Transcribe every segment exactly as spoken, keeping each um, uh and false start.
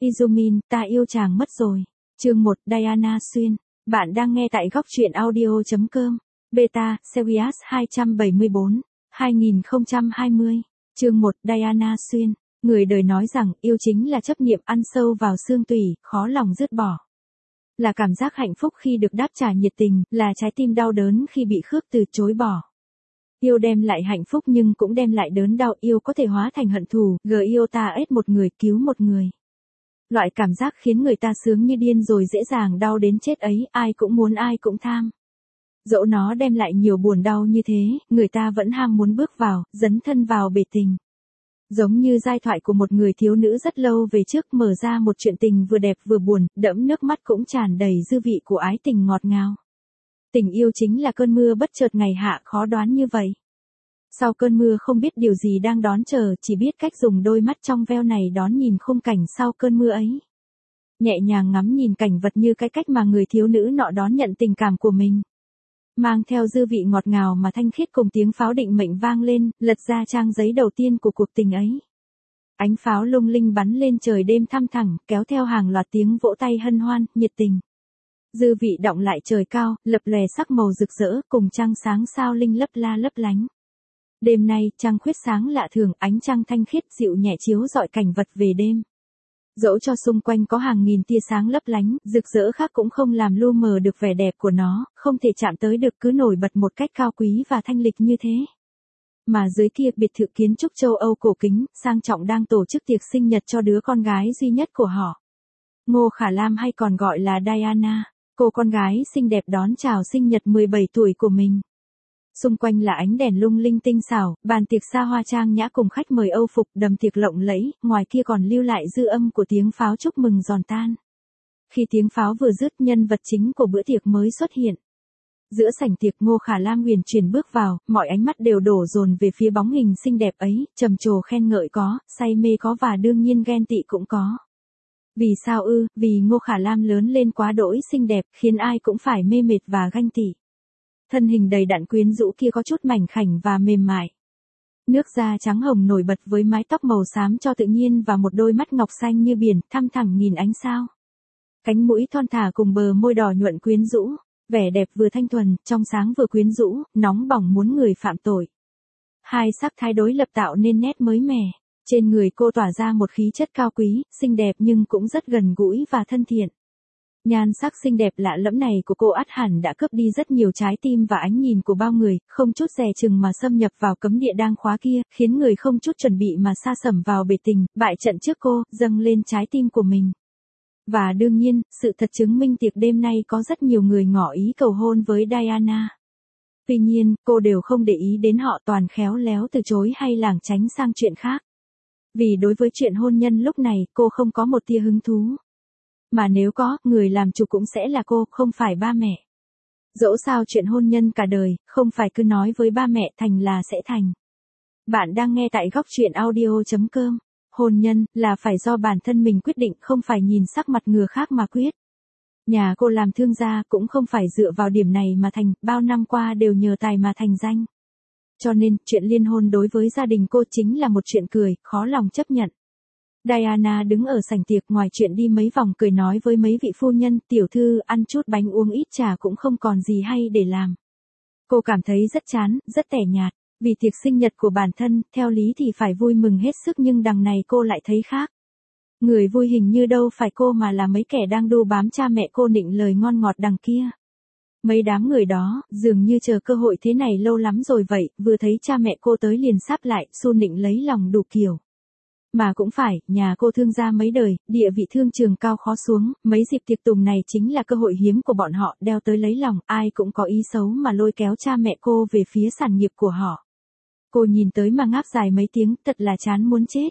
Izumin, ta yêu chàng mất rồi. Chương một, Diana Xuyên. Bạn đang nghe tại góc truyện audio chấm com. Beta, Series hai trăm bảy mươi tư, hai nghìn không trăm hai mươi. Chương một, Diana Xuyên. Người đời nói rằng yêu chính là chấp niệm ăn sâu vào xương tủy, khó lòng dứt bỏ. Là cảm giác hạnh phúc khi được đáp trả nhiệt tình, là trái tim đau đớn khi bị khước từ chối bỏ. Yêu đem lại hạnh phúc nhưng cũng đem lại đớn đau, yêu có thể hóa thành hận thù, gờ yêu ta ết một người cứu một người. Loại cảm giác khiến người ta sướng như điên rồi dễ dàng đau đến chết ấy, ai cũng muốn ai cũng tham. Dẫu nó đem lại nhiều buồn đau như thế, người ta vẫn ham muốn bước vào, dấn thân vào bể tình. Giống như giai thoại của một người thiếu nữ rất lâu về trước mở ra một chuyện tình vừa đẹp vừa buồn, đẫm nước mắt cũng tràn đầy dư vị của ái tình ngọt ngào. Tình yêu chính là cơn mưa bất chợt ngày hạ khó đoán như vậy. Sau cơn mưa không biết điều gì đang đón chờ, chỉ biết cách dùng đôi mắt trong veo này đón nhìn khung cảnh sau cơn mưa ấy. Nhẹ nhàng ngắm nhìn cảnh vật như cái cách mà người thiếu nữ nọ đón nhận tình cảm của mình. Mang theo dư vị ngọt ngào mà thanh khiết cùng tiếng pháo định mệnh vang lên, lật ra trang giấy đầu tiên của cuộc tình ấy. Ánh pháo lung linh bắn lên trời đêm thăm thẳng, kéo theo hàng loạt tiếng vỗ tay hân hoan, nhiệt tình. Dư vị đọng lại trời cao, lập lòe sắc màu rực rỡ, cùng trăng sáng sao linh lấp la lấp lánh. Đêm nay, trăng khuyết sáng lạ thường, ánh trăng thanh khiết dịu nhẹ chiếu rọi cảnh vật về đêm. Dẫu cho xung quanh có hàng nghìn tia sáng lấp lánh, rực rỡ khác cũng không làm lu mờ được vẻ đẹp của nó, không thể chạm tới được cứ nổi bật một cách cao quý và thanh lịch như thế. Mà dưới kia biệt thự kiến trúc châu Âu cổ kính, sang trọng đang tổ chức tiệc sinh nhật cho đứa con gái duy nhất của họ. Ngô Khả Lam hay còn gọi là Diana, cô con gái xinh đẹp đón chào sinh nhật mười bảy tuổi của mình. Xung quanh là ánh đèn lung linh tinh xảo, bàn tiệc xa hoa trang nhã cùng khách mời Âu phục đầm tiệc lộng lẫy, ngoài kia còn lưu lại dư âm của tiếng pháo chúc mừng giòn tan. Khi tiếng pháo vừa dứt, nhân vật chính của bữa tiệc mới xuất hiện. Giữa sảnh tiệc, Ngô Khả Lam huyền chuyển bước vào, mọi ánh mắt đều đổ dồn về phía bóng hình xinh đẹp ấy, trầm trồ khen ngợi có, say mê có và đương nhiên ghen tị cũng có. Vì sao ư? Vì Ngô Khả Lam lớn lên quá đỗi xinh đẹp, khiến ai cũng phải mê mệt và ganh tị. Thân hình đầy đặn quyến rũ kia có chút mảnh khảnh và mềm mại. Nước da trắng hồng nổi bật với mái tóc màu xám cho tự nhiên và một đôi mắt ngọc xanh như biển, thăm thẳm nhìn ánh sao. Cánh mũi thon thả cùng bờ môi đỏ nhuận quyến rũ, vẻ đẹp vừa thanh thuần, trong sáng vừa quyến rũ, nóng bỏng muốn người phạm tội. Hai sắc thái đối lập tạo nên nét mới mẻ. Trên người cô tỏa ra một khí chất cao quý, xinh đẹp nhưng cũng rất gần gũi và thân thiện. Nhan sắc xinh đẹp lạ lẫm này của cô ắt hẳn đã cướp đi rất nhiều trái tim và ánh nhìn của bao người, không chút dè chừng mà xâm nhập vào cấm địa đang khóa kia, khiến người không chút chuẩn bị mà sa sẩm vào bể tình, bại trận trước cô, dâng lên trái tim của mình. Và đương nhiên, sự thật chứng minh tiệc đêm nay có rất nhiều người ngỏ ý cầu hôn với Diana. Tuy nhiên, cô đều không để ý đến họ, toàn khéo léo từ chối hay lảng tránh sang chuyện khác. Vì đối với chuyện hôn nhân lúc này, cô không có một tia hứng thú. Mà nếu có, người làm chủ cũng sẽ là cô, không phải ba mẹ. Dẫu sao chuyện hôn nhân cả đời, không phải cứ nói với ba mẹ thành là sẽ thành. Bạn đang nghe tại góc truyện audio chấm com. Hôn nhân, là phải do bản thân mình quyết định, không phải nhìn sắc mặt người khác mà quyết. Nhà cô làm thương gia cũng không phải dựa vào điểm này mà thành, bao năm qua đều nhờ tài mà thành danh. Cho nên, chuyện liên hôn đối với gia đình cô chính là một chuyện cười, khó lòng chấp nhận. Diana đứng ở sảnh tiệc, ngoài chuyện đi mấy vòng cười nói với mấy vị phu nhân, tiểu thư, ăn chút bánh uống ít trà cũng không còn gì hay để làm. Cô cảm thấy rất chán, rất tẻ nhạt, vì tiệc sinh nhật của bản thân, theo lý thì phải vui mừng hết sức nhưng đằng này cô lại thấy khác. Người vui hình như đâu phải cô mà là mấy kẻ đang đu bám cha mẹ cô nịnh lời ngon ngọt đằng kia. Mấy đám người đó, dường như chờ cơ hội thế này lâu lắm rồi vậy, vừa thấy cha mẹ cô tới liền sáp lại, xu nịnh lấy lòng đủ kiểu. Mà cũng phải, nhà cô thương gia mấy đời, địa vị thương trường cao khó xuống, mấy dịp tiệc tùng này chính là cơ hội hiếm của bọn họ, đeo tới lấy lòng, ai cũng có ý xấu mà lôi kéo cha mẹ cô về phía sản nghiệp của họ. Cô nhìn tới mà ngáp dài mấy tiếng, thật là chán muốn chết.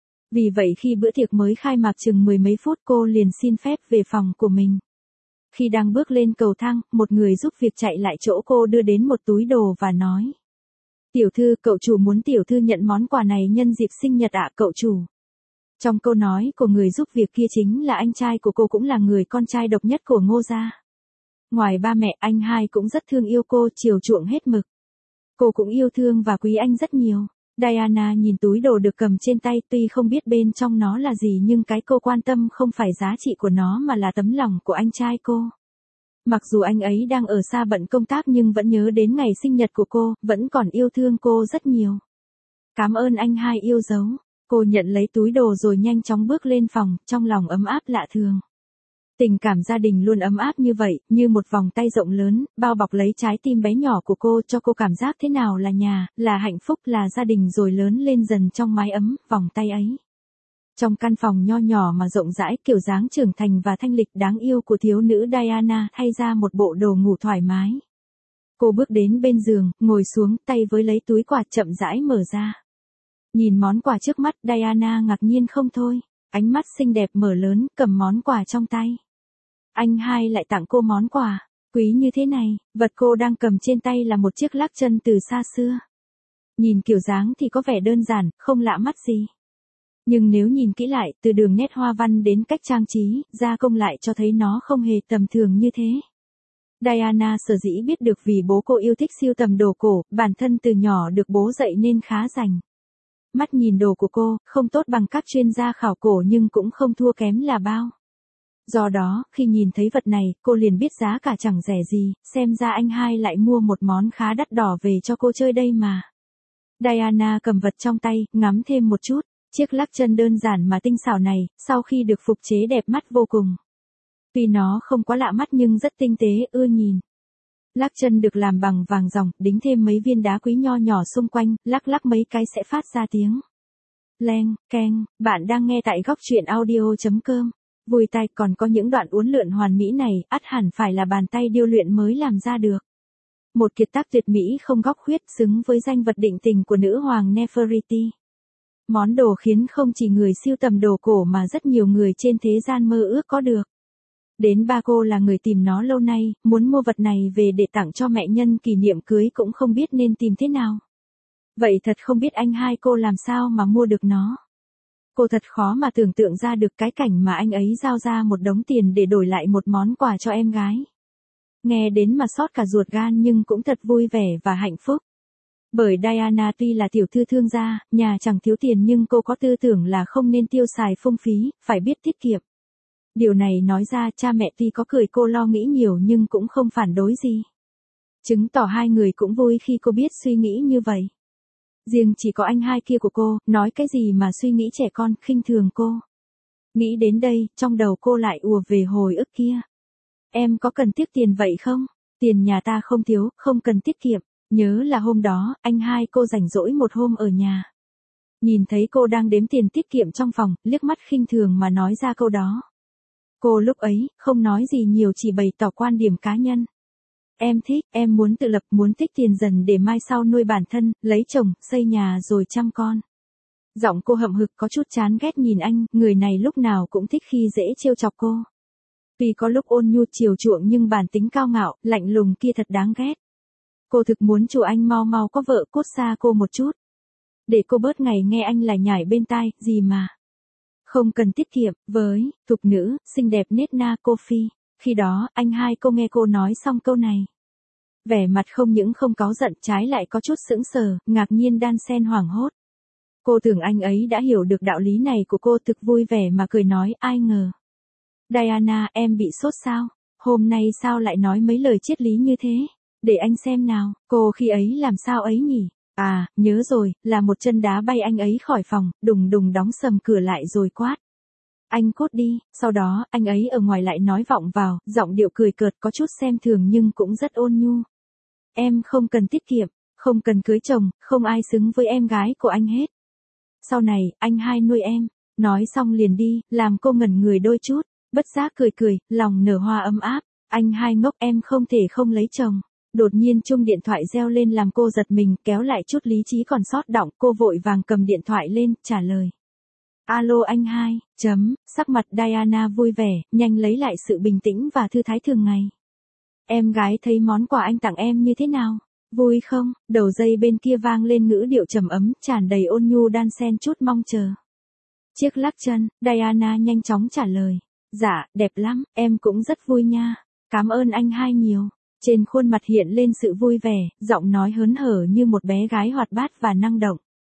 Vì vậy khi bữa tiệc mới khai mạc chừng mười mấy phút cô liền xin phép về phòng của mình. Khi đang bước lên cầu thang, một người giúp việc chạy lại chỗ cô đưa đến một túi đồ và nói. Tiểu thư, cậu chủ muốn tiểu thư nhận món quà này nhân dịp sinh nhật ạ cậu chủ. Trong câu nói của người giúp việc kia chính là anh trai của cô, cũng là người con trai độc nhất của Ngô gia. Ngoài ba mẹ, anh hai cũng rất thương yêu cô, chiều chuộng hết mực. Cô cũng yêu thương và quý anh rất nhiều. Diana nhìn túi đồ được cầm trên tay, tuy không biết bên trong nó là gì nhưng cái cô quan tâm không phải giá trị của nó mà là tấm lòng của anh trai cô. Mặc dù anh ấy đang ở xa bận công tác nhưng vẫn nhớ đến ngày sinh nhật của cô, vẫn còn yêu thương cô rất nhiều. Cảm ơn anh hai yêu dấu. Cô nhận lấy túi đồ rồi nhanh chóng bước lên phòng, trong lòng ấm áp lạ thường. Tình cảm gia đình luôn ấm áp như vậy, như một vòng tay rộng lớn, bao bọc lấy trái tim bé nhỏ của cô, cho cô cảm giác thế nào là nhà, là hạnh phúc, là gia đình, rồi lớn lên dần trong mái ấm, vòng tay ấy. Trong căn phòng nho nhỏ mà rộng rãi, kiểu dáng trưởng thành và thanh lịch đáng yêu của thiếu nữ Diana thay ra một bộ đồ ngủ thoải mái. Cô bước đến bên giường, ngồi xuống, tay với lấy túi quà chậm rãi mở ra. Nhìn món quà trước mắt, Diana ngạc nhiên không thôi, ánh mắt xinh đẹp mở lớn, cầm món quà trong tay. Anh hai lại tặng cô món quà quý như thế này, vật cô đang cầm trên tay là một chiếc lắc chân từ xa xưa. Nhìn kiểu dáng thì có vẻ đơn giản, không lạ mắt gì. Nhưng nếu nhìn kỹ lại, từ đường nét hoa văn đến cách trang trí, gia công lại cho thấy nó không hề tầm thường như thế. Diana sở dĩ biết được vì bố cô yêu thích sưu tầm đồ cổ, bản thân từ nhỏ được bố dạy nên khá rành. Mắt nhìn đồ của cô, không tốt bằng các chuyên gia khảo cổ nhưng cũng không thua kém là bao. Do đó, khi nhìn thấy vật này, cô liền biết giá cả chẳng rẻ gì, xem ra anh hai lại mua một món khá đắt đỏ về cho cô chơi đây mà. Diana cầm vật trong tay, ngắm thêm một chút, chiếc lắc chân đơn giản mà tinh xảo này, sau khi được phục chế đẹp mắt vô cùng. Tuy nó không quá lạ mắt nhưng rất tinh tế, ưa nhìn. Lắc chân được làm bằng vàng ròng, đính thêm mấy viên đá quý nho nhỏ xung quanh, lắc lắc mấy cái sẽ phát ra tiếng leng, keng. Bạn đang nghe tại góc truyện audio chấm com. Vui tai, còn có những đoạn uốn lượn hoàn mỹ này, ắt hẳn phải là bàn tay điêu luyện mới làm ra được. Một kiệt tác tuyệt mỹ không góc khuyết, xứng với danh vật định tình của nữ hoàng Nefertiti. Món đồ khiến không chỉ người sưu tầm đồ cổ mà rất nhiều người trên thế gian mơ ước có được. Đến ba cô là người tìm nó lâu nay, muốn mua vật này về để tặng cho mẹ nhân kỷ niệm cưới cũng không biết nên tìm thế nào. Vậy thật không biết anh hai cô làm sao mà mua được nó. Cô thật khó mà tưởng tượng ra được cái cảnh mà anh ấy giao ra một đống tiền để đổi lại một món quà cho em gái. Nghe đến mà xót cả ruột gan nhưng cũng thật vui vẻ và hạnh phúc. Bởi Diana tuy là tiểu thư thương gia, nhà chẳng thiếu tiền nhưng cô có tư tưởng là không nên tiêu xài phung phí, phải biết tiết kiệm. Điều này nói ra cha mẹ tuy có cười cô lo nghĩ nhiều nhưng cũng không phản đối gì. Chứng tỏ hai người cũng vui khi cô biết suy nghĩ như vậy. Riêng chỉ có anh hai kia của cô, nói cái gì mà suy nghĩ trẻ con, khinh thường cô. Nghĩ đến đây, trong đầu cô lại ùa về hồi ức kia. Em có cần tiếc tiền vậy không? Tiền nhà ta không thiếu, không cần tiết kiệm. Nhớ là hôm đó, anh hai cô rảnh rỗi một hôm ở nhà. Nhìn thấy cô đang đếm tiền tiết kiệm trong phòng, liếc mắt khinh thường mà nói ra câu đó. Cô lúc ấy, không nói gì nhiều chỉ bày tỏ quan điểm cá nhân. Em thích, em muốn tự lập, muốn tích tiền dần để mai sau nuôi bản thân, lấy chồng, xây nhà rồi chăm con. Giọng cô hậm hực có chút chán ghét nhìn anh, người này lúc nào cũng thích khi dễ trêu chọc cô. Vì có lúc ôn nhu chiều chuộng nhưng bản tính cao ngạo, lạnh lùng kia thật đáng ghét. Cô thực muốn chủ anh mau mau có vợ cốt xa cô một chút. Để cô bớt ngày nghe anh lải nhải bên tai, gì mà. Không cần tiết kiệm, với, thục nữ, xinh đẹp nết na cô Phi. Khi đó, anh hai cô nghe cô nói xong câu này. Vẻ mặt không những không cáu giận, trái lại có chút sững sờ, ngạc nhiên đan xen hoảng hốt. Cô tưởng anh ấy đã hiểu được đạo lý này của cô, thực vui vẻ mà cười nói, ai ngờ. Diana, em bị sốt sao? Hôm nay sao lại nói mấy lời triết lý như thế? Để anh xem nào, cô khi ấy làm sao ấy nhỉ? À, nhớ rồi, là một chân đá bay anh ấy khỏi phòng, đùng đùng đóng sầm cửa lại rồi quát. Anh cút đi, sau đó, anh ấy ở ngoài lại nói vọng vào, giọng điệu cười cợt có chút xem thường nhưng cũng rất ôn nhu. Em không cần tiết kiệm, không cần cưới chồng, không ai xứng với em gái của anh hết. Sau này, anh hai nuôi em, nói xong liền đi, làm cô ngẩn người đôi chút, bất giác cười cười, lòng nở hoa ấm áp, anh hai ngốc em không thể không lấy chồng. Đột nhiên chuông điện thoại reo lên làm cô giật mình, kéo lại chút lý trí còn sót đọng, cô vội vàng cầm điện thoại lên, trả lời. Alo anh hai, chấm, sắc mặt Diana vui vẻ, nhanh lấy lại sự bình tĩnh và thư thái thường ngày. Em gái thấy món quà anh tặng em như thế nào? Vui không? Đầu dây bên kia vang lên ngữ điệu trầm ấm, tràn đầy ôn nhu đan xen chút mong chờ. Chiếc lắc chân, Diana nhanh chóng trả lời. Dạ, đẹp lắm, em cũng rất vui nha. Cảm ơn anh hai nhiều. Trên khuôn mặt hiện lên sự vui vẻ, giọng nói hớn hở như một bé gái hoạt bát và năng động.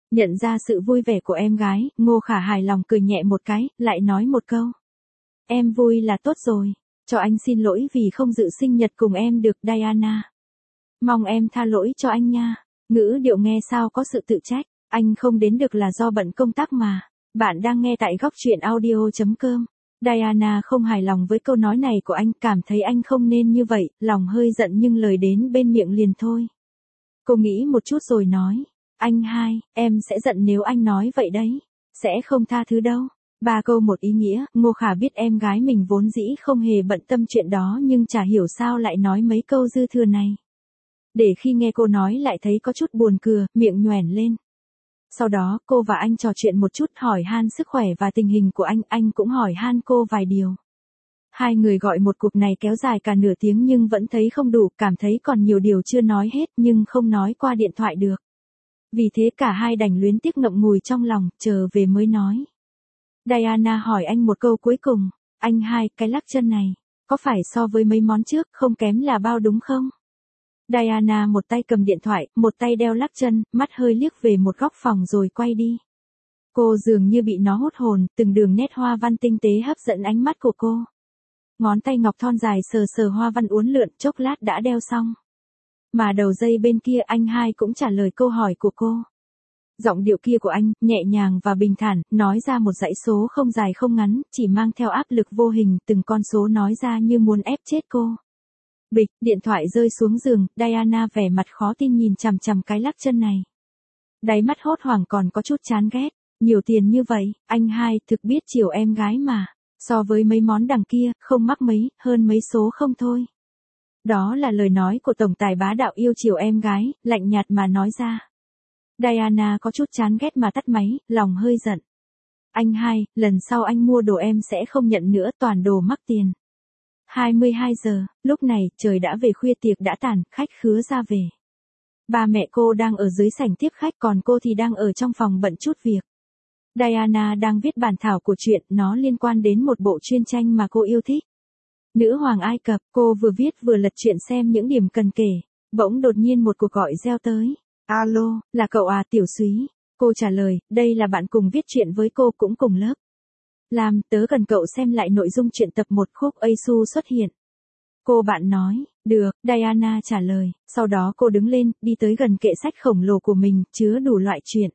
Nhận ra sự vui vẻ của em gái, Ngô Khả hài lòng cười nhẹ một cái, lại nói một câu. Em vui là tốt rồi, cho anh xin lỗi vì không dự sinh nhật cùng em được Diana. Mong em tha lỗi cho anh nha. Ngữ điệu nghe sao có sự tự trách, anh không đến được là do bận công tác mà. Bạn đang nghe tại góc truyện audio.com. Diana không hài lòng với câu nói này của anh, cảm thấy anh không nên như vậy, lòng hơi giận nhưng lời đến bên miệng liền thôi. Cô nghĩ một chút rồi nói, anh hai, em sẽ giận nếu anh nói vậy đấy, sẽ không tha thứ đâu. Ba câu một ý nghĩa, Ngô Khả biết em gái mình vốn dĩ không hề bận tâm chuyện đó nhưng chả hiểu sao lại nói mấy câu dư thừa này. Để khi nghe cô nói lại thấy có chút buồn cười, miệng nhoẻn lên. Sau đó cô và anh trò chuyện một chút, hỏi han sức khỏe và tình hình của anh, anh cũng hỏi han cô vài điều. Hai người gọi một cuộc này kéo dài cả nửa tiếng nhưng vẫn thấy không đủ, cảm thấy còn nhiều điều chưa nói hết nhưng không nói qua điện thoại được. Vì thế cả hai đành luyến tiếc ngậm ngùi trong lòng, chờ về mới nói. Diana hỏi anh một câu cuối cùng, anh hai, cái lắc chân này, có phải so với mấy món trước không kém là bao đúng không? Diana một tay cầm điện thoại, một tay đeo lắc chân, mắt hơi liếc về một góc phòng rồi quay đi. Cô dường như bị nó hút hồn, từng đường nét hoa văn tinh tế hấp dẫn ánh mắt của cô. Ngón tay ngọc thon dài sờ sờ hoa văn uốn lượn, chốc lát đã đeo xong. Mà đầu dây bên kia anh hai cũng trả lời câu hỏi của cô. Giọng điệu kia của anh, nhẹ nhàng và bình thản, nói ra một dãy số không dài không ngắn, chỉ mang theo áp lực vô hình, từng con số nói ra như muốn ép chết cô. Bịch, điện thoại rơi xuống giường, Diana vẻ mặt khó tin nhìn chằm chằm cái lắc chân này. Đáy mắt hốt hoảng còn có chút chán ghét, nhiều tiền như vậy, anh hai thực biết chiều em gái mà, so với mấy món đằng kia, không mắc mấy, hơn mấy số không thôi. Đó là lời nói của tổng tài bá đạo yêu chiều em gái, lạnh nhạt mà nói ra. Diana có chút chán ghét mà tắt máy, lòng hơi giận. Anh hai, lần sau anh mua đồ em sẽ không nhận nữa, toàn đồ mắc tiền. hai mươi hai giờ, lúc này, trời đã về khuya, tiệc đã tàn, khách khứa ra về. Ba mẹ cô đang ở dưới sảnh tiếp khách, còn cô thì đang ở trong phòng bận chút việc. Diana đang viết bản thảo của truyện, nó liên quan đến một bộ truyện tranh mà cô yêu thích. Nữ hoàng Ai Cập, cô vừa viết vừa lật truyện xem những điểm cần kể. Bỗng đột nhiên một cuộc gọi reo tới. Alo, là cậu à Tiểu Súy? Cô trả lời, đây là bạn cùng viết truyện với cô cũng cùng lớp. Làm, tớ cần cậu xem lại nội dung truyện tập một khúc Asu xuất hiện. Cô bạn nói, được, Diana trả lời, sau đó cô đứng lên, đi tới gần kệ sách khổng lồ của mình, chứa đủ loại truyện.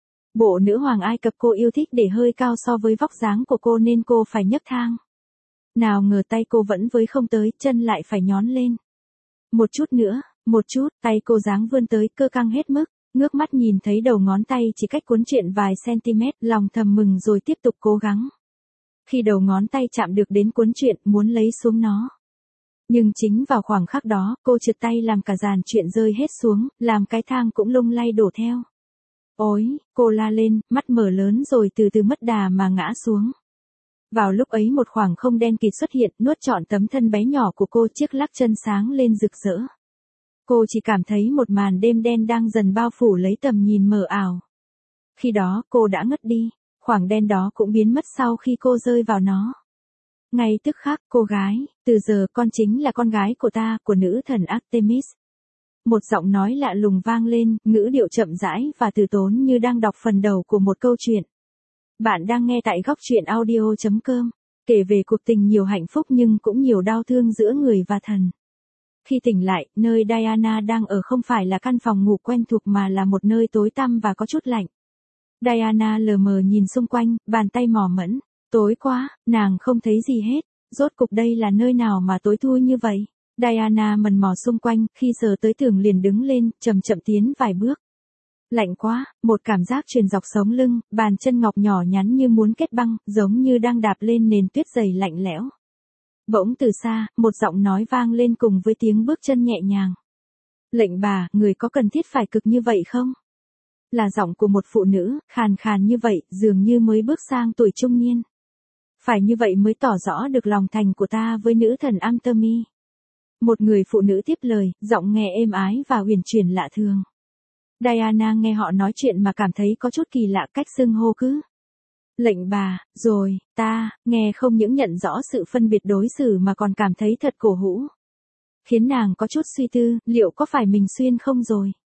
Bộ nữ hoàng Ai Cập cô yêu thích để hơi cao so với vóc dáng của cô nên cô phải nhấc thang. Nào ngờ tay cô vẫn với không tới, chân lại phải nhón lên. Một chút nữa, một chút, tay cô dáng vươn tới, cơ căng hết mức, ngước mắt nhìn thấy đầu ngón tay chỉ cách cuốn truyện vài cm, lòng thầm mừng rồi tiếp tục cố gắng. Khi đầu ngón tay chạm được đến cuốn truyện, muốn lấy xuống nó. Nhưng chính vào khoảng khắc đó, cô trượt tay làm cả dàn truyện rơi hết xuống, làm cái thang cũng lung lay đổ theo. Ôi, cô la lên, mắt mở lớn rồi từ từ mất đà mà ngã xuống. Vào lúc ấy một khoảng không đen kịt xuất hiện, nuốt trọn tấm thân bé nhỏ của cô, chiếc lắc chân sáng lên rực rỡ. Cô chỉ cảm thấy một màn đêm đen đang dần bao phủ lấy tầm nhìn mờ ảo. Khi đó, cô đã ngất đi, khoảng đen đó cũng biến mất sau khi cô rơi vào nó. Ngay tức khắc, cô gái, từ giờ con chính là con gái của ta, của nữ thần Artemis. Một giọng nói lạ lùng vang lên, ngữ điệu chậm rãi và từ tốn như đang đọc phần đầu của một câu chuyện. Bạn đang nghe tại góc truyện audio.com, kể về cuộc tình nhiều hạnh phúc nhưng cũng nhiều đau thương giữa người và thần. Khi tỉnh lại, nơi Diana đang ở không phải là căn phòng ngủ quen thuộc mà là một nơi tối tăm và có chút lạnh. Diana lờ mờ nhìn xung quanh, bàn tay mò mẫm, tối quá, nàng không thấy gì hết, rốt cục đây là nơi nào mà tối thui như vậy. Diana mần mò xung quanh, khi sờ tới tường liền đứng lên, chậm chậm tiến vài bước. Lạnh quá, một cảm giác truyền dọc sống lưng, bàn chân ngọc nhỏ nhắn như muốn kết băng, giống như đang đạp lên nền tuyết dày lạnh lẽo. Bỗng từ xa, một giọng nói vang lên cùng với tiếng bước chân nhẹ nhàng. Lệnh bà, người có cần thiết phải cực như vậy không? Là giọng của một phụ nữ, khàn khàn như vậy, dường như mới bước sang tuổi trung niên. Phải như vậy mới tỏ rõ được lòng thành của ta với nữ thần Artemis. Một người phụ nữ tiếp lời, giọng nghe êm ái và huyền chuyển lạ thường. Diana nghe họ nói chuyện mà cảm thấy có chút kỳ lạ, cách xưng hô cứ. Lệnh bà, rồi, ta, nghe không những nhận rõ sự phân biệt đối xử mà còn cảm thấy thật cổ hủ. Khiến nàng có chút suy tư, liệu có phải mình xuyên không rồi?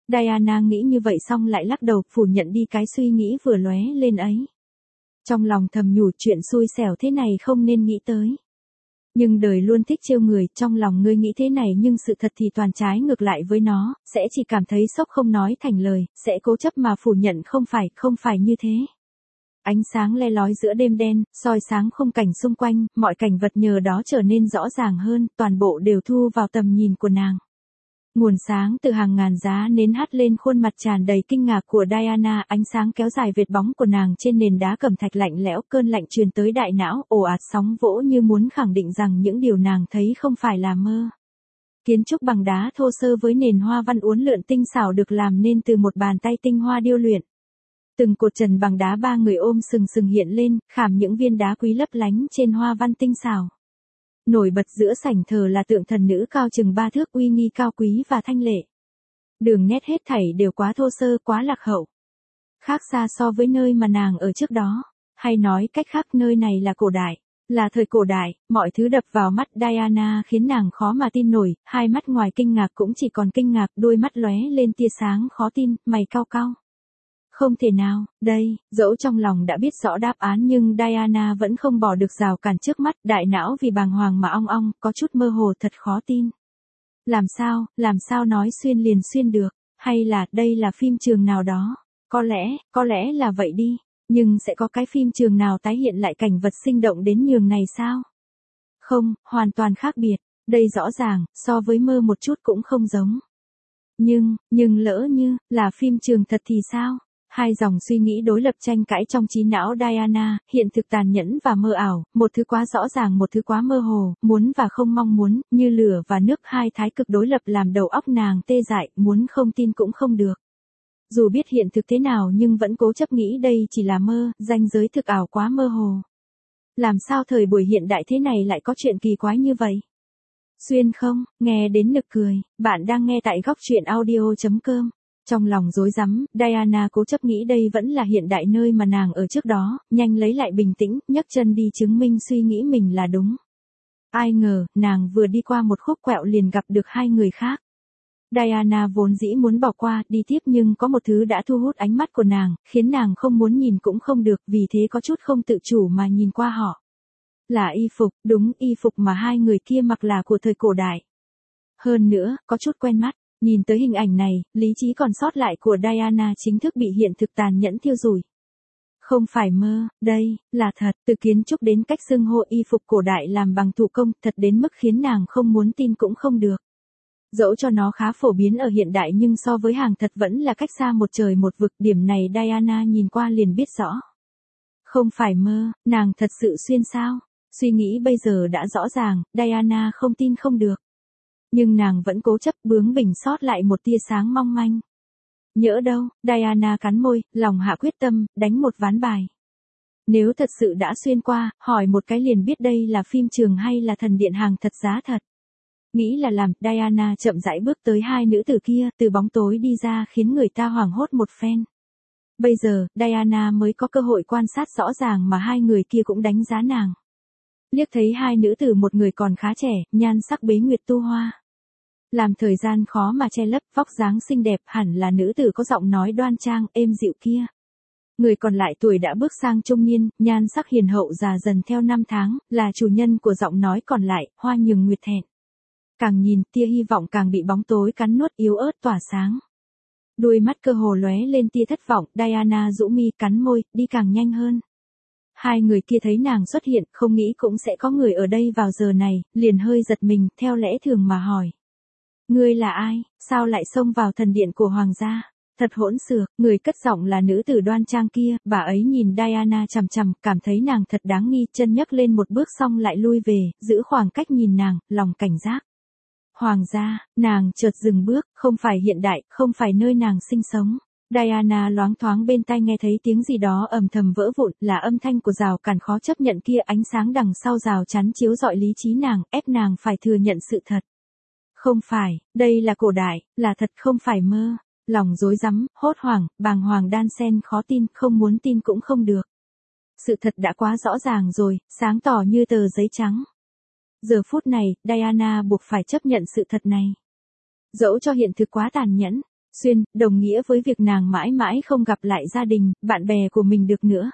Diana nghĩ như vậy xong lại lắc đầu phủ nhận đi cái suy nghĩ vừa lóe lên ấy. Trong lòng thầm nhủ chuyện xui xẻo thế này không nên nghĩ tới. Nhưng đời luôn thích trêu người, trong lòng ngươi nghĩ thế này nhưng sự thật thì toàn trái ngược lại với nó, sẽ chỉ cảm thấy sốc không nói thành lời, sẽ cố chấp mà phủ nhận không phải, không phải như thế. Ánh sáng le lói giữa đêm đen, soi sáng khung cảnh xung quanh, mọi cảnh vật nhờ đó trở nên rõ ràng hơn, toàn bộ đều thu vào tầm nhìn của nàng. Nguồn sáng từ hàng ngàn giá nến hắt lên khuôn mặt tràn đầy kinh ngạc của Diana, ánh sáng kéo dài vệt bóng của nàng trên nền đá cẩm thạch lạnh lẽo, cơn lạnh truyền tới đại não, ồ ạt sóng vỗ như muốn khẳng định rằng những điều nàng thấy không phải là mơ. Kiến trúc bằng đá thô sơ với nền hoa văn uốn lượn tinh xảo được làm nên từ một bàn tay tinh hoa điêu luyện. Từng cột trần bằng đá ba người ôm sừng sừng hiện lên, khảm những viên đá quý lấp lánh trên hoa văn tinh xảo. Nổi bật giữa sảnh thờ là tượng thần nữ cao chừng ba thước uy nghi cao quý và thanh lệ. Đường nét hết thảy đều quá thô sơ, quá lạc hậu. Khác xa so với nơi mà nàng ở trước đó. Hay nói cách khác nơi này là cổ đại. Là thời cổ đại, mọi thứ đập vào mắt Diana khiến nàng khó mà tin nổi, hai mắt ngoài kinh ngạc cũng chỉ còn kinh ngạc, đôi mắt lóe lên tia sáng khó tin, mày cau cau. Không thể nào, đây, dẫu trong lòng đã biết rõ đáp án nhưng Diana vẫn không bỏ được rào cản trước mắt, đại não vì bàng hoàng mà ong ong, có chút mơ hồ thật khó tin. Làm sao, làm sao nói xuyên liền xuyên được, hay là đây là phim trường nào đó, có lẽ, có lẽ là vậy đi, nhưng sẽ có cái phim trường nào tái hiện lại cảnh vật sinh động đến nhường này sao? Không, hoàn toàn khác biệt, đây rõ ràng, so với mơ một chút cũng không giống. Nhưng, nhưng lỡ như, là phim trường thật thì sao? Hai dòng suy nghĩ đối lập tranh cãi trong trí não Diana, hiện thực tàn nhẫn và mơ ảo, một thứ quá rõ ràng một thứ quá mơ hồ, muốn và không mong muốn, như lửa và nước hai thái cực đối lập làm đầu óc nàng tê dại, muốn không tin cũng không được. Dù biết hiện thực thế nào nhưng vẫn cố chấp nghĩ đây chỉ là mơ, ranh giới thực ảo quá mơ hồ. Làm sao thời buổi hiện đại thế này lại có chuyện kỳ quái như vậy? Xuyên không, nghe đến nực cười, bạn đang nghe tại góc truyện audio chấm com. Trong lòng rối rắm, Diana cố chấp nghĩ đây vẫn là hiện đại nơi mà nàng ở trước đó, nhanh lấy lại bình tĩnh, nhấc chân đi chứng minh suy nghĩ mình là đúng. Ai ngờ, nàng vừa đi qua một khúc quẹo liền gặp được hai người khác. Diana vốn dĩ muốn bỏ qua, đi tiếp nhưng có một thứ đã thu hút ánh mắt của nàng, khiến nàng không muốn nhìn cũng không được, vì thế có chút không tự chủ mà nhìn qua họ. Là y phục, đúng, y phục mà hai người kia mặc là của thời cổ đại. Hơn nữa, có chút quen mắt. Nhìn tới hình ảnh này, lý trí còn sót lại của Diana chính thức bị hiện thực tàn nhẫn thiêu rụi. Không phải mơ, đây, là thật, từ kiến trúc đến cách xưng hô y phục cổ đại làm bằng thủ công, thật đến mức khiến nàng không muốn tin cũng không được. Dẫu cho nó khá phổ biến ở hiện đại nhưng so với hàng thật vẫn là cách xa một trời một vực, điểm này Diana nhìn qua liền biết rõ. Không phải mơ, nàng thật sự xuyên sao? Suy nghĩ bây giờ đã rõ ràng, Diana không tin không được. Nhưng nàng vẫn cố chấp bướng bỉnh sót lại một tia sáng mong manh. Nhỡ đâu, Diana cắn môi, lòng hạ quyết tâm, đánh một ván bài. Nếu thật sự đã xuyên qua, hỏi một cái liền biết đây là phim trường hay là thần điện hàng thật giá thật. Nghĩ là làm, Diana chậm rãi bước tới hai nữ tử kia, từ bóng tối đi ra khiến người ta hoảng hốt một phen. Bây giờ, Diana mới có cơ hội quan sát rõ ràng mà hai người kia cũng đánh giá nàng. Liếc thấy hai nữ tử một người còn khá trẻ, nhan sắc bế nguyệt tu hoa. Làm thời gian khó mà che lấp, vóc dáng xinh đẹp hẳn là nữ tử có giọng nói đoan trang, êm dịu kia. Người còn lại tuổi đã bước sang trung niên, nhan sắc hiền hậu già dần theo năm tháng, là chủ nhân của giọng nói còn lại, hoa nhường nguyệt thẹn. Càng nhìn, tia hy vọng càng bị bóng tối cắn nuốt yếu ớt tỏa sáng. Đuôi mắt cơ hồ lóe lên tia thất vọng, Diana rũ mi cắn môi, đi càng nhanh hơn. Hai người kia thấy nàng xuất hiện, không nghĩ cũng sẽ có người ở đây vào giờ này, liền hơi giật mình, theo lẽ thường mà hỏi. Ngươi là ai, sao lại xông vào thần điện của hoàng gia? Thật hỗn xược, người cất giọng là nữ tử đoan trang kia, bà ấy nhìn Diana chằm chằm, cảm thấy nàng thật đáng nghi, chân nhấc lên một bước xong lại lui về, giữ khoảng cách nhìn nàng, lòng cảnh giác. Hoàng gia, nàng chợt dừng bước, không phải hiện đại, không phải nơi nàng sinh sống. Diana loáng thoáng bên tai nghe thấy tiếng gì đó ầm thầm vỡ vụn, là âm thanh của rào cản khó chấp nhận kia, ánh sáng đằng sau rào chắn chiếu rọi lý trí nàng, ép nàng phải thừa nhận sự thật. Không phải, đây là cổ đại, là thật không phải mơ. Lòng rối rắm, hốt hoảng, bàng hoàng đan xen khó tin, không muốn tin cũng không được. Sự thật đã quá rõ ràng rồi, sáng tỏ như tờ giấy trắng. Giờ phút này, Diana buộc phải chấp nhận sự thật này. Dẫu cho hiện thực quá tàn nhẫn, xuyên, đồng nghĩa với việc nàng mãi mãi không gặp lại gia đình, bạn bè của mình được nữa.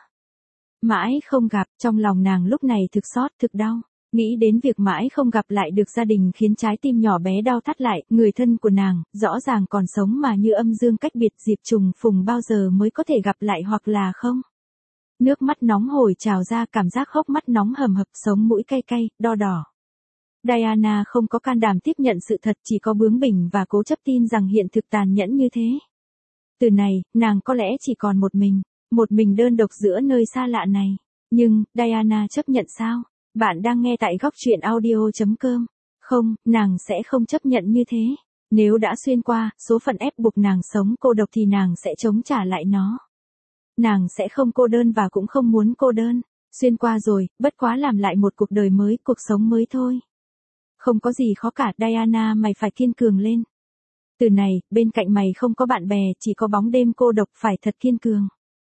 Mãi không gặp, trong lòng nàng lúc này thực xót, thực đau. Nghĩ đến việc mãi không gặp lại được gia đình khiến trái tim nhỏ bé đau thắt lại, người thân của nàng, rõ ràng còn sống mà như âm dương cách biệt, dịp trùng phùng bao giờ mới có thể gặp lại hoặc là không. Nước mắt nóng hổi trào ra, cảm giác hốc mắt nóng hầm hập, sống mũi cay cay, đo đỏ. Diana không có can đảm tiếp nhận sự thật, chỉ có bướng bỉnh và cố chấp tin rằng hiện thực tàn nhẫn như thế. Từ này, nàng có lẽ chỉ còn một mình, một mình đơn độc giữa nơi xa lạ này. Nhưng, Diana chấp nhận sao? Bạn đang nghe tại góc truyện audio chấm com. Không, nàng sẽ không chấp nhận như thế. Nếu đã xuyên qua, số phận ép buộc nàng sống cô độc thì nàng sẽ chống trả lại nó. Nàng sẽ không cô đơn và cũng không muốn cô đơn. Xuyên qua rồi, bất quá làm lại một cuộc đời mới, cuộc sống mới thôi. Không có gì khó cả, Diana, mày phải kiên cường lên. Từ này, bên cạnh mày không có bạn bè, chỉ có bóng đêm cô độc, phải thật kiên cường.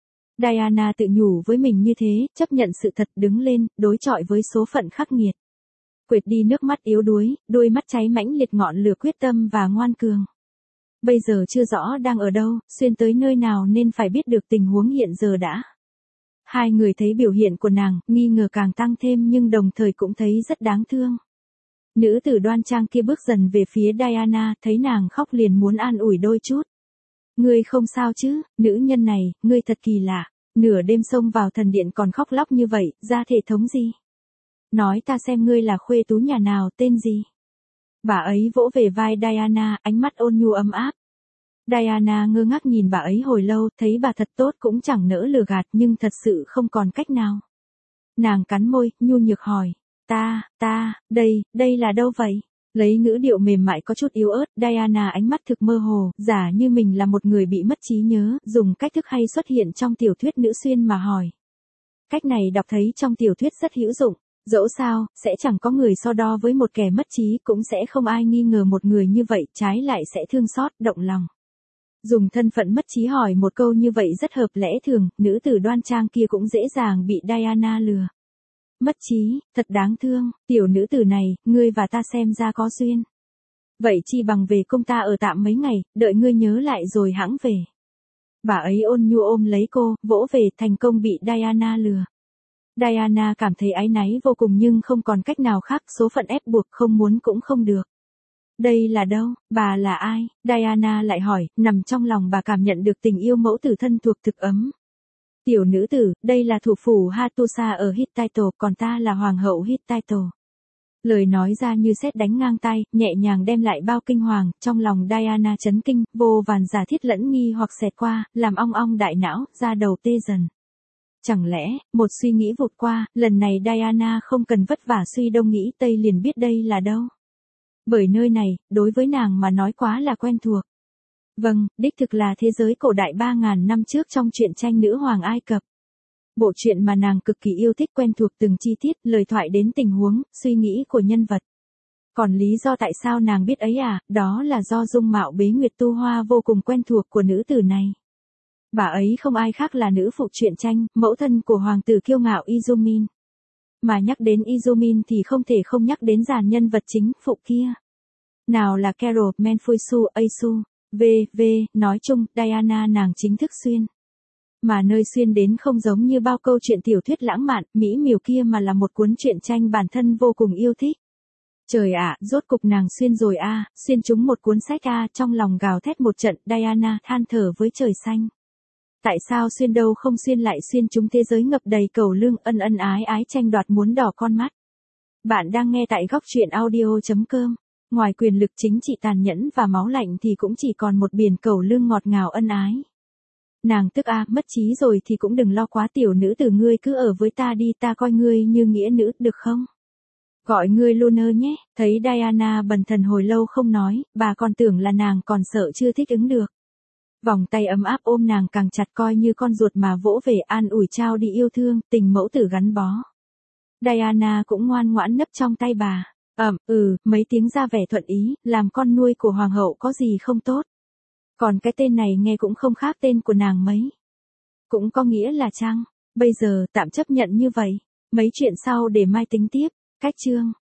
Diana tự nhủ với mình như thế, chấp nhận sự thật, đứng lên, đối chọi với số phận khắc nghiệt. Quệt đi nước mắt yếu đuối, đôi mắt cháy mãnh liệt ngọn lửa quyết tâm và ngoan cường. Bây giờ chưa rõ đang ở đâu, xuyên tới nơi nào nên phải biết được tình huống hiện giờ đã. Hai người thấy biểu hiện của nàng, nghi ngờ càng tăng thêm nhưng đồng thời cũng thấy rất đáng thương. Nữ tử đoan trang kia bước dần về phía Diana, thấy nàng khóc liền muốn an ủi đôi chút. Ngươi không sao chứ, nữ nhân này, ngươi thật kỳ lạ, nửa đêm xông vào thần điện còn khóc lóc như vậy, ra thể thống gì? Nói ta xem ngươi là khuê tú nhà nào, tên gì? Bà ấy vỗ về vai Diana, ánh mắt ôn nhu ấm áp. Diana ngơ ngác nhìn bà ấy hồi lâu, thấy bà thật tốt cũng chẳng nỡ lừa gạt nhưng thật sự không còn cách nào. Nàng cắn môi, nhu nhược hỏi, ta, ta, đây, đây là đâu vậy? Lấy ngữ điệu mềm mại có chút yếu ớt, Diana ánh mắt thực mơ hồ, giả như mình là một người bị mất trí nhớ, dùng cách thức hay xuất hiện trong tiểu thuyết nữ xuyên mà hỏi. Cách này đọc thấy trong tiểu thuyết rất hữu dụng, dẫu sao, sẽ chẳng có người so đo với một kẻ mất trí, cũng sẽ không ai nghi ngờ một người như vậy, trái lại sẽ thương xót, động lòng. Dùng thân phận mất trí hỏi một câu như vậy rất hợp lẽ thường, nữ tử đoan trang kia cũng dễ dàng bị Diana lừa. Mất trí, thật đáng thương, tiểu nữ tử này, ngươi và ta xem ra có duyên. Vậy chi bằng về cung ta ở tạm mấy ngày, đợi ngươi nhớ lại rồi hẵng về. Bà ấy ôn nhu ôm lấy cô, vỗ về, thành công bị Diana lừa. Diana cảm thấy áy náy vô cùng nhưng không còn cách nào khác, số phận ép buộc, không muốn cũng không được. Đây là đâu, bà là ai? Diana lại hỏi, nằm trong lòng bà cảm nhận được tình yêu mẫu tử thân thuộc thực ấm. Tiểu nữ tử, đây là thủ phủ Hattusa ở Hittite, còn ta là hoàng hậu Hittite. Lời nói ra như sét đánh ngang tai, nhẹ nhàng đem lại bao kinh hoàng, trong lòng Diana chấn kinh, vô vàn giả thiết lẫn nghi hoặc xẹt qua, làm ong ong đại não, da đầu tê dần. Chẳng lẽ, một suy nghĩ vụt qua, lần này Diana không cần vất vả suy đông nghĩ tây liền biết đây là đâu. Bởi nơi này, đối với nàng mà nói quá là quen thuộc. Vâng, đích thực là thế giới cổ đại ba ngàn năm trước trong truyện tranh Nữ hoàng Ai Cập. Bộ truyện mà nàng cực kỳ yêu thích, quen thuộc từng chi tiết, lời thoại đến tình huống, suy nghĩ của nhân vật. Còn lý do tại sao nàng biết ấy à, đó là do dung mạo bế nguyệt tu hoa vô cùng quen thuộc của nữ tử này. Bà ấy không ai khác là nữ phụ truyện tranh, mẫu thân của hoàng tử kiêu ngạo Izumin. Mà nhắc đến Izumin thì không thể không nhắc đến dàn nhân vật chính, phụ kia. Nào là Carol, Menfuisu, Aisu, v, v, nói chung, Diana nàng chính thức xuyên. Mà nơi xuyên đến không giống như bao câu chuyện tiểu thuyết lãng mạn, mỹ miều kia mà là một cuốn truyện tranh bản thân vô cùng yêu thích. Trời ạ, rốt cục nàng xuyên rồi a, à, xuyên trúng một cuốn sách a, à, trong lòng gào thét một trận, Diana than thở với trời xanh. Tại sao xuyên đâu không xuyên lại xuyên trúng thế giới ngập đầy cầu lương, ân ân ái ái tranh đoạt muốn đỏ con mắt. Bạn đang nghe tại góc truyện audio chấm com. Ngoài quyền lực chính trị tàn nhẫn và máu lạnh thì cũng chỉ còn một biển cầu lương ngọt ngào ân ái. Nàng tức a, à, mất trí rồi thì cũng đừng lo quá, tiểu nữ tử, ngươi cứ ở với ta đi, ta coi ngươi như nghĩa nữ, được không? Gọi ngươi Luna nhé. Thấy Diana bần thần hồi lâu không nói, bà còn tưởng là nàng còn sợ chưa thích ứng được. Vòng tay ấm áp ôm nàng càng chặt, coi như con ruột mà vỗ về, an ủi, trao đi yêu thương, tình mẫu tử gắn bó. Diana cũng ngoan ngoãn nấp trong tay bà. Ẩm, ừ, mấy tiếng ra vẻ thuận ý, làm con nuôi của hoàng hậu có gì không tốt. Còn cái tên này nghe cũng không khác tên của nàng mấy. Cũng có nghĩa là chăng, bây giờ tạm chấp nhận như vậy. Mấy chuyện sau để mai tính tiếp. Cách chương.